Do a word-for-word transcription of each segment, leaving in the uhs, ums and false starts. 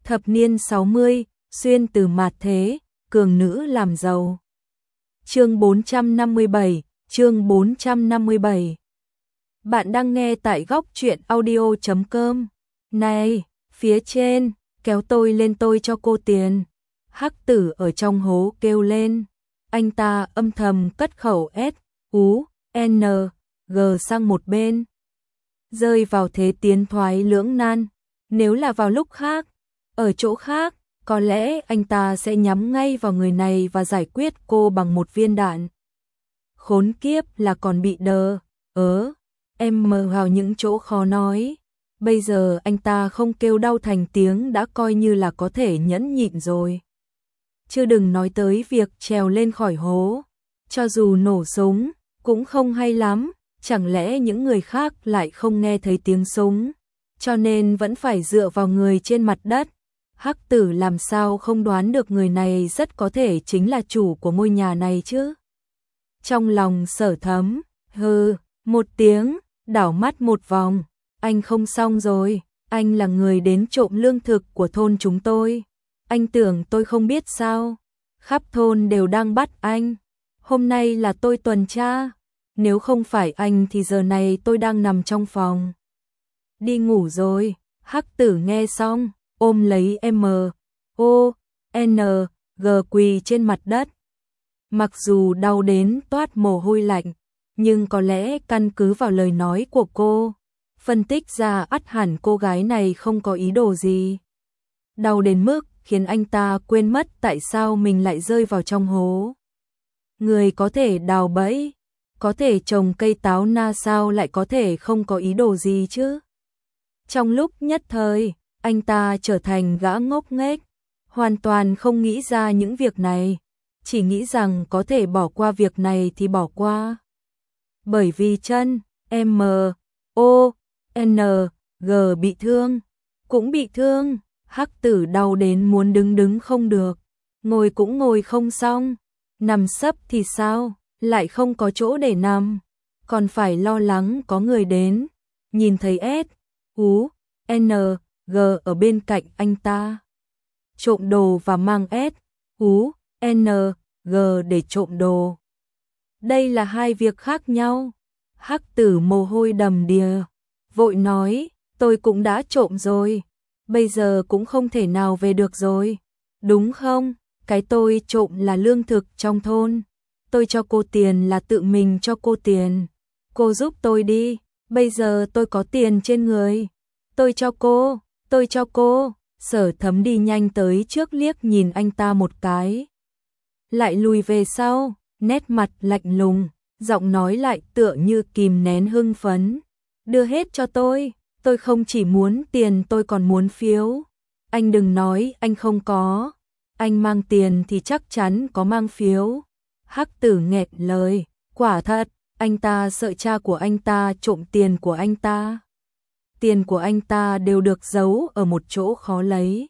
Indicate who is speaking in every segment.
Speaker 1: Thập niên sáu mươi, xuyên từ mạt thế, cường nữ làm giàu. Chương bốn trăm năm mươi bảy, chương bốn trăm năm mươi bảy. Bạn đang nghe tại góc truyện audio chấm com. Này, phía trên, kéo tôi lên, tôi cho cô tiền. Hắc Tử ở trong hố kêu lên. Anh ta âm thầm cất khẩu S, U, N, G sang một bên. Rơi vào thế tiến thoái lưỡng nan. Nếu là vào lúc khác, ở chỗ khác, có lẽ anh ta sẽ nhắm ngay vào người này và giải quyết cô bằng một viên đạn. Khốn kiếp là còn bị đờ, ớ, em mờ vào những chỗ khó nói. Bây giờ anh ta không kêu đau thành tiếng đã coi như là có thể nhẫn nhịn rồi. Chứ đừng nói tới việc trèo lên khỏi hố. Cho dù nổ súng, cũng không hay lắm. Chẳng lẽ những người khác lại không nghe thấy tiếng súng, cho nên vẫn phải dựa vào người trên mặt đất. Hắc Tử làm sao không đoán được người này rất có thể chính là chủ của ngôi nhà này chứ. Trong lòng Sở Thấm, hừ, một tiếng, đảo mắt một vòng. Anh không xong rồi, anh là người đến trộm lương thực của thôn chúng tôi. Anh tưởng tôi không biết sao, khắp thôn đều đang bắt anh. Hôm nay là tôi tuần tra, nếu không phải anh thì giờ này tôi đang nằm trong phòng. Đi ngủ rồi. Hắc Tử nghe xong, ôm lấy M, O, N, G quỳ trên mặt đất. Mặc dù đau đến toát mồ hôi lạnh, nhưng có lẽ căn cứ vào lời nói của cô, phân tích ra ắt hẳn cô gái này không có ý đồ gì. Đau đến mức khiến anh ta quên mất tại sao mình lại rơi vào trong hố. Người có thể đào bẫy, có thể trồng cây táo na sao lại có thể không có ý đồ gì chứ. Trong lúc nhất thời, anh ta trở thành gã ngốc nghếch, hoàn toàn không nghĩ ra những việc này, chỉ nghĩ rằng có thể bỏ qua việc này thì bỏ qua. Bởi vì chân, M, O, N, G bị thương, cũng bị thương, Hắc Tử đau đến muốn đứng đứng không được, ngồi cũng ngồi không xong, nằm sấp thì sao, lại không có chỗ để nằm, còn phải lo lắng có người đến, nhìn thấy S, U, N, G ở bên cạnh anh ta. Trộm đồ và mang S, U, N, G để trộm đồ. Đây là hai việc khác nhau. Hắc Tử mồ hôi đầm đìa, vội nói, tôi cũng đã trộm rồi, bây giờ cũng không thể nào về được rồi. Đúng không? Cái tôi trộm là lương thực trong thôn. Tôi cho cô tiền là tự mình cho cô tiền. Cô giúp tôi đi, bây giờ tôi có tiền trên người. Tôi cho cô, tôi cho cô. Sở Thấm đi nhanh tới trước liếc nhìn anh ta một cái. Lại lùi về sau, nét mặt lạnh lùng, giọng nói lại tựa như kìm nén hưng phấn. Đưa hết cho tôi, tôi không chỉ muốn tiền tôi còn muốn phiếu. Anh đừng nói anh không có, anh mang tiền thì chắc chắn có mang phiếu. Hắc Tử nghẹn lời, quả thật, anh ta sợ cha của anh ta trộm tiền của anh ta. Tiền của anh ta đều được giấu ở một chỗ khó lấy.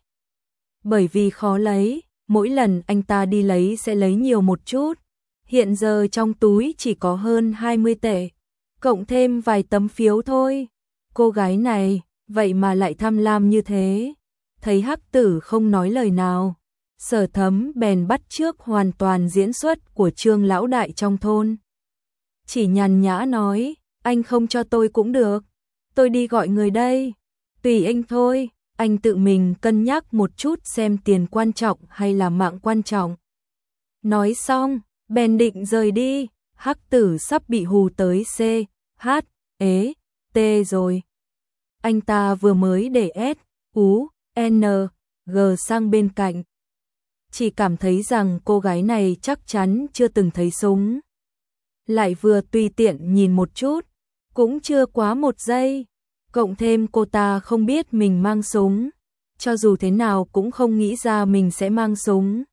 Speaker 1: Bởi vì khó lấy, mỗi lần anh ta đi lấy sẽ lấy nhiều một chút. Hiện giờ trong túi chỉ có hơn hai mươi tệ, cộng thêm vài tấm phiếu thôi. Cô gái này, vậy mà lại tham lam như thế. Thấy Hắc Tử không nói lời nào, Sở Thấm bèn bắt chước hoàn toàn diễn xuất của Trương lão đại trong thôn. Chỉ nhàn nhã nói, anh không cho tôi cũng được, tôi đi gọi người đây. Tùy anh thôi, anh tự mình cân nhắc một chút xem tiền quan trọng hay là mạng quan trọng. Nói xong, bèn định rời đi. Hắc Tử sắp bị hù tới C, H, ế, T rồi. Anh ta vừa mới để S, U, N, G sang bên cạnh. Chỉ cảm thấy rằng cô gái này chắc chắn chưa từng thấy súng. Lại vừa tùy tiện nhìn một chút, cũng chưa quá một giây. Cộng thêm cô ta không biết mình mang súng, cho dù thế nào cũng không nghĩ ra mình sẽ mang súng,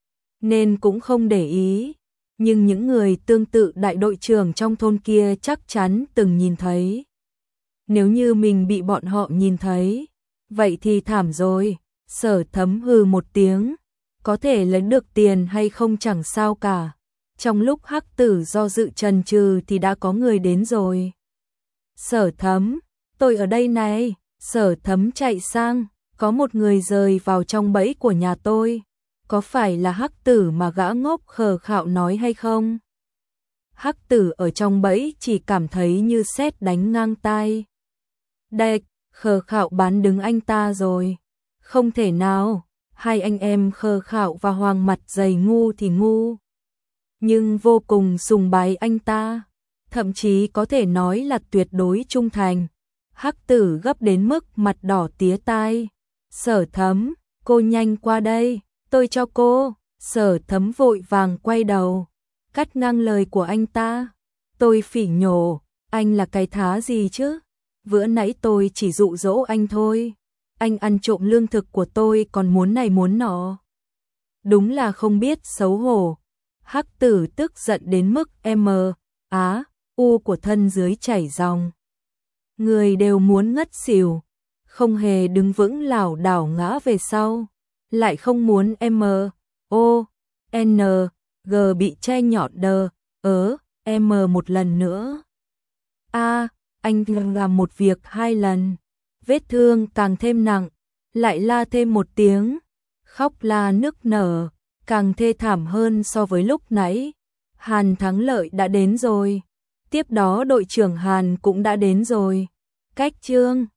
Speaker 1: nên cũng không để ý. Nhưng những người tương tự đại đội trưởng trong thôn kia chắc chắn từng nhìn thấy. Nếu như mình bị bọn họ nhìn thấy, vậy thì thảm rồi. Sở Thấm hừ một tiếng, có thể lấy được tiền hay không chẳng sao cả. Trong lúc Hắc Tử do dự chần chừ thì đã có người đến rồi. Sở Thấm, tôi ở đây này. Sở Thấm chạy sang, có một người rời vào trong bẫy của nhà tôi. Có phải là Hắc Tử mà gã ngốc khờ khạo nói hay không? Hắc Tử ở trong bẫy chỉ cảm thấy như sét đánh ngang tai. Đạch, khờ khạo bán đứng anh ta rồi. Không thể nào, hai anh em khờ khạo và Hoàng Mặt Dày ngu thì ngu. Nhưng vô cùng sùng bái anh ta. Thậm chí có thể nói là tuyệt đối trung thành. Hắc Tử gấp đến mức mặt đỏ tía tai. Sở Thấm, cô nhanh qua đây, tôi cho cô. Sở Thấm vội vàng quay đầu, cắt ngang lời của anh ta. Tôi phỉ nhổ, anh là cái thá gì chứ? Bữa nãy tôi chỉ dụ dỗ anh thôi. Anh ăn trộm lương thực của tôi còn muốn này muốn nọ. Đúng là không biết xấu hổ. Hắc Tử tức giận đến mức M, Á, U của thân dưới chảy dòng. Người đều muốn ngất xỉu, không hề đứng vững lảo đảo ngã về sau, lại không muốn M, O, N, G bị che nhọn đờ, ớ, M một lần nữa. A, anh làm một việc hai lần, vết thương càng thêm nặng, lại la thêm một tiếng, khóc la nức nở, càng thê thảm hơn so với lúc nãy. Hàn Thắng Lợi đã đến rồi, tiếp đó đội trưởng Hàn cũng đã đến rồi. Cách chương